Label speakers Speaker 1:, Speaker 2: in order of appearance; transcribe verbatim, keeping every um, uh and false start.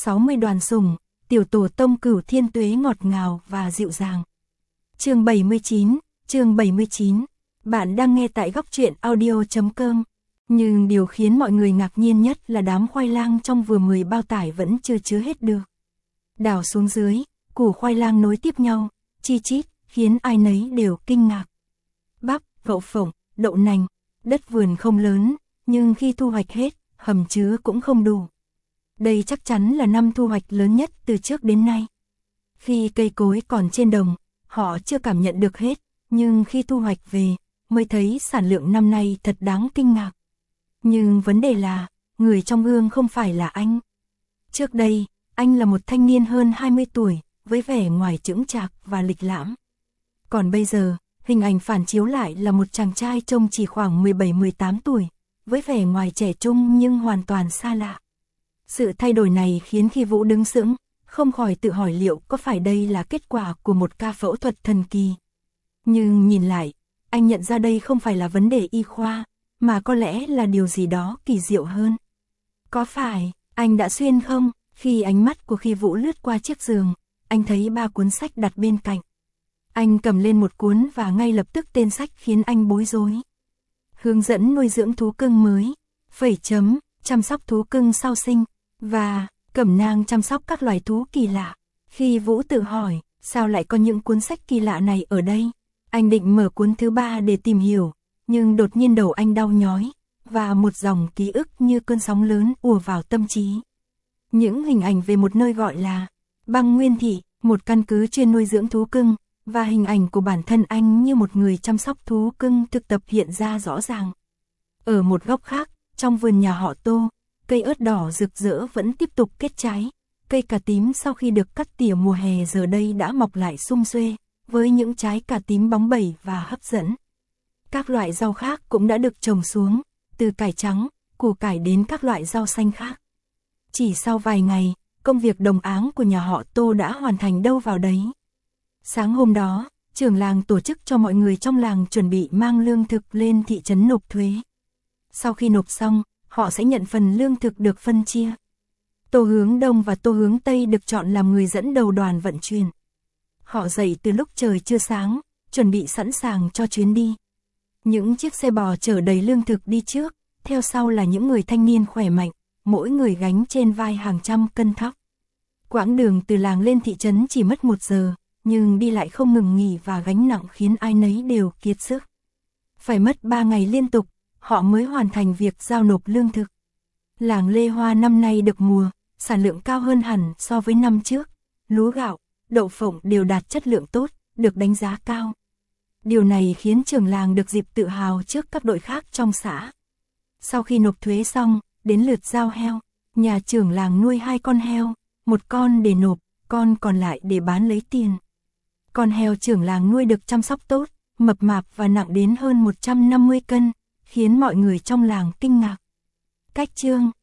Speaker 1: sáu mươi đoàn sủng, tiểu tổ tông Cửu Thiên Tuế ngọt ngào và dịu dàng. Chương bảy mươi chín, chương bảy mươi chín. Bạn đang nghe tại góc truyện audio chấm com. Nhưng điều khiến mọi người ngạc nhiên nhất là đám khoai lang trong vừa mười bao tải vẫn chưa chứa hết được. Đảo xuống dưới, củ khoai lang nối tiếp nhau, chi chít, khiến ai nấy đều kinh ngạc. Bắp, đậu phộng, đậu nành, đất vườn không lớn, nhưng khi thu hoạch hết, hầm chứa cũng không đủ. Đây chắc chắn là năm thu hoạch lớn nhất từ trước đến nay. Khi cây cối còn trên đồng, họ chưa cảm nhận được hết, nhưng khi thu hoạch về, mới thấy sản lượng năm nay thật đáng kinh ngạc. Nhưng vấn đề là, người trong gương không phải là anh. Trước đây, anh là một thanh niên hơn hai mươi tuổi, với vẻ ngoài chững chạc và lịch lãm. Còn bây giờ, hình ảnh phản chiếu lại là một chàng trai trông chỉ khoảng mười bảy mười tám tuổi, với vẻ ngoài trẻ trung nhưng hoàn toàn xa lạ. Sự thay đổi này khiến khi Vũ đứng sững, không khỏi tự hỏi liệu có phải đây là kết quả của một ca phẫu thuật thần kỳ. Nhưng nhìn lại, anh nhận ra đây không phải là vấn đề y khoa, mà có lẽ là điều gì đó kỳ diệu hơn. Có phải, anh đã xuyên không? Khi ánh mắt của Khi Vũ lướt qua chiếc giường, anh thấy ba cuốn sách đặt bên cạnh. Anh cầm lên một cuốn và ngay lập tức tên sách khiến anh bối rối. Hướng dẫn nuôi dưỡng thú cưng mới, phẩy chấm, chăm sóc thú cưng sau sinh, và cẩm nang chăm sóc các loài thú kỳ lạ. Khi Vũ tự hỏi, sao lại có những cuốn sách kỳ lạ này ở đây? Anh định mở cuốn thứ ba để tìm hiểu, nhưng đột nhiên đầu anh đau nhói, và một dòng ký ức như cơn sóng lớn ùa vào tâm trí. Những hình ảnh về một nơi gọi là Băng Nguyên Thị, một căn cứ chuyên nuôi dưỡng thú cưng, và hình ảnh của bản thân anh như một người chăm sóc thú cưng thực tập hiện ra rõ ràng. Ở một góc khác, trong vườn nhà họ Tô, cây ớt đỏ rực rỡ vẫn tiếp tục kết trái. Cây cà tím sau khi được cắt tỉa mùa hè giờ đây đã mọc lại sum xuê, với những trái cà tím bóng bẩy và hấp dẫn. Các loại rau khác cũng đã được trồng xuống, từ cải trắng, củ cải đến các loại rau xanh khác. Chỉ sau vài ngày, công việc đồng áng của nhà họ Tô đã hoàn thành đâu vào đấy. Sáng hôm đó, trưởng làng tổ chức cho mọi người trong làng chuẩn bị mang lương thực lên thị trấn nộp thuế. Sau khi nộp xong, họ sẽ nhận phần lương thực được phân chia. Tô Hướng Đông và Tô Hướng Tây được chọn làm người dẫn đầu đoàn vận chuyển. Họ dậy từ lúc trời chưa sáng, chuẩn bị sẵn sàng cho chuyến đi. Những chiếc xe bò chở đầy lương thực đi trước, theo sau là những người thanh niên khỏe mạnh, mỗi người gánh trên vai hàng trăm cân thóc. Quãng đường từ làng lên thị trấn chỉ mất một giờ, nhưng đi lại không ngừng nghỉ và gánh nặng khiến ai nấy đều kiệt sức. Phải mất ba ngày liên tục, họ mới hoàn thành việc giao nộp lương thực. Làng Lê Hoa năm nay được mùa, sản lượng cao hơn hẳn so với năm trước. Lúa gạo, đậu phộng đều đạt chất lượng tốt, được đánh giá cao. Điều này khiến trưởng làng được dịp tự hào trước các đội khác trong xã. Sau khi nộp thuế xong, đến lượt giao heo, nhà trưởng làng nuôi hai con heo, một con để nộp, con còn lại để bán lấy tiền. Con heo trưởng làng nuôi được chăm sóc tốt, mập mạp và nặng đến hơn một trăm năm mươi cân, khiến mọi người trong làng kinh ngạc. Cách chương